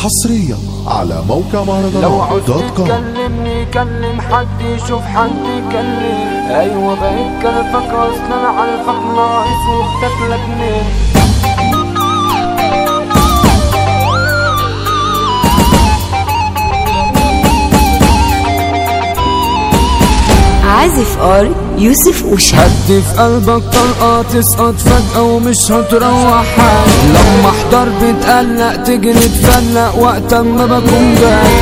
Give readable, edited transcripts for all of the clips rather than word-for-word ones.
حصريا على موقع لو عوزت مهرجانات دوت كوم. تكلمني كلم حد يشوف حد يكلم. ايوه بقيت كلفك اصلا عارفك ناقص وبتاكلك منين. عازف ار يوسف وشا. هدي في قلبك طلقة تسقط فجأة ومش هتروح حاجة. لما احضر بتقلق تجري تفلق وقت ما بكون جاي.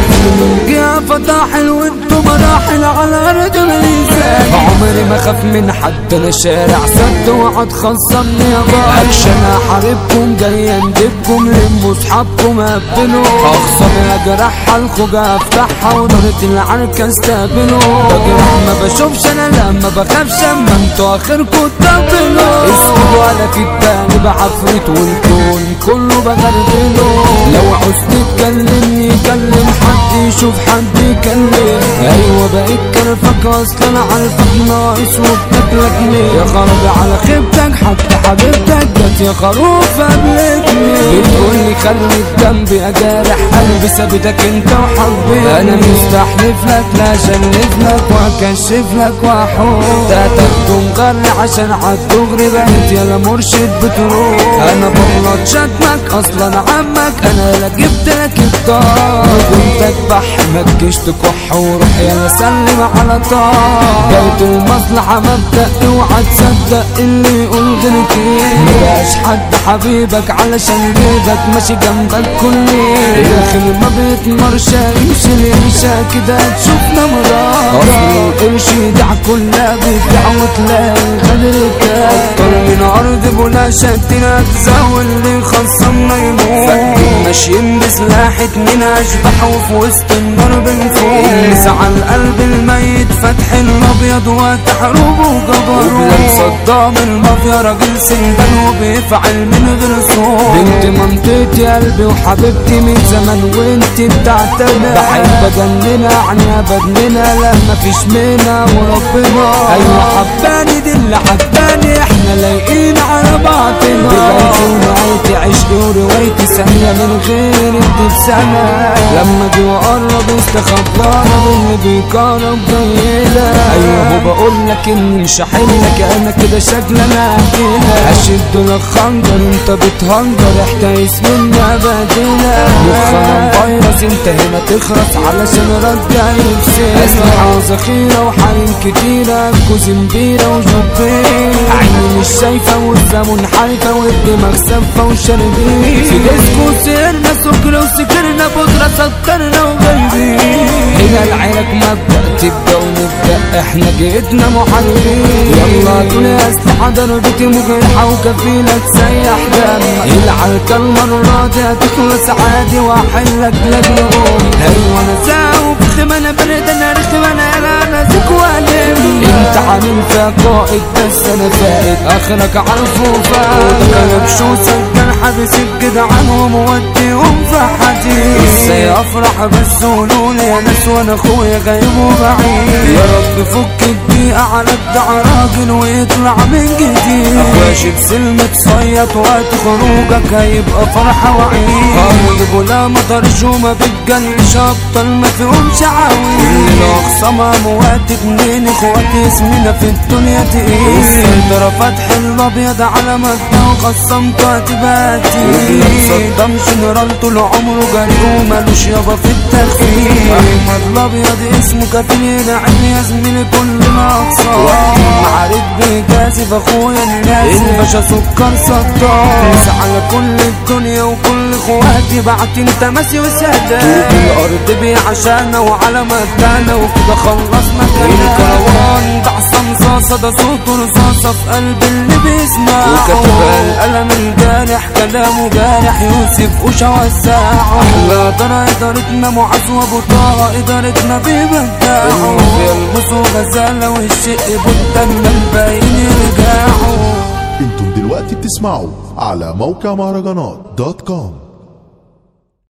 جه فتاحل وانتو مراحل على ارض الميزان. عمري ما خاف من حد، انا شارع سد وقعد خصمني يا بابا. اكشن احاربكم جاي اندبكم لموا صحابكم قبلوا. اخصم اجرح الخوجة افتحها ونارة العركة استقبلوا. بجرح ما بشوفش انا لما بخافش اما انتوا اخركوا تطبلوا. اسكتوا على كداني بعفريت والكون كله بغربله. لو عوزت تكلمني كلم حد يشوف حد يكلم. ايوه بقيت كرفك اصلا عارفك ناقص وبتاكلك ليه. يا خرابي على خيبتك حتى حبيبتك جت يا خروف قبلتني. بتقولي خليك جنبي اجارح قلبي سابتك انت وحبيبي. انا مستحلف لك لا اشلف لك واكشف لك واحوم. ده تاخده مغري عشان عالدغري بقيت يالا مرشد بتروح. انا بغلط شتمك اصلا عمك انا لا جبت لك الطار. كنت اكبح متجيش تكح وروح يالا سلم على طار. بيت المصلحة مبدأ اوعى تصدق اللي يقول غير كده. مبقاش حد حبيبك علشان جيبك ماشي جنبك كل الخير ما بيتمرش يمشي الريشة كده تشوفنا مرار. اصل القرش يدع كلها بيدع وتلاقي الغدر اكتر من ارض بلا شتنا تزاول اللي خصمنا يموت. فاكرين ماشيين بسلاح اتنين اشبح وفي وسط النار بنفوق. نسعى القلب الميت فتح الابيض وتحروب وجبروت. وبلاد صدام المافيا راجل سندان وبيفعل من غير صوت. بنت منطقتي قلبي وحبيبتي من زمان وانت بتاعتنا. بحب اجننا عنيا بدننا لما فيش منها وربنا. ايوه حباني دي اللي حباني احنا لايقين على بعضنا. بدايتي ونهايتي عشقي وروايتي ثانية من غير انت بسنة. لما جي وقرب استخبرانا باللي بيقرب جايلك. ايوه بقولك اني مش هحلك انا كده شكلي انا كده. اشد لك خنجر انت بتهنجر احتايس مني ابدنا. مخنا فيروس انت هنا تخرس علشان رجع يبسل. اسلحة وذخيرة وحريم كتيرة كوزمبيرة وجبين. عيني مش شايفة والزمن حايفة والدماغ سفة وشاربين. في ديسكو سهرنا سكر وسكرنا بودرة سكرنا وجايبين. هنا العيلك مبدأ تبدأ ونبدأ احنا جيتنا محاربين. يلا دول اسلحة ضربتي مجرحة وكفيلة تسيح دم. العركة المرة دي هتخلص عادي واحلك لجنهم. ايوه انا زاوب رخم انا برد انا رخم انا انا زيك والم. انت عامل فيها قائد بس انا فائد اخرك عارفه فاهم. وده شو سجل حبس الجدعان وموديهم في حديد. ازاي افرح بس قولولي يا ناس وانا اخويا غايب وبعيد. يا رب فك الدقيقة على ابدع راجل ويطلع من جديد. اخواشي بسلم تصيط وقت خروجك هيبقى فرحة وعيد. قاموا ولا مطر شو ما بتجلش ابطال ما فيهمش عويل. كل اخصامها مواد اتنين اخواتي اسمنا في الدنيا تقيل. السيطرة فتح الابيض على مبدأ وخصمت هتباتي. صدام جنرال طول عمره جري ومالوش يابا في التخفيف. احمد الابيض اسمه كفيل ينعم يا زميلي كلنا اقصار. معارك بيجازف اخويا الناس الباشا سكر صدام. على كل الدنيا وكل اخواتي بعتين تماسي وسادات. الارض عشانا وعلى مكانه وكده خلصنا كلام. الكروان ده عصام صاصه ده صوته رصاصه في قلب اللي بيسمعه. وكتب القلم الجارح كلامه جارح يوسف وشا وساعه. احلى ادارتنا معاذ وابو طه ادارتنا بيبدعوا. يلبسوا غزاله والشق بدا من الباقيين يرجعوا. انتم دلوقتي بتسمعوا على موقع مهرجانات دوت كوم.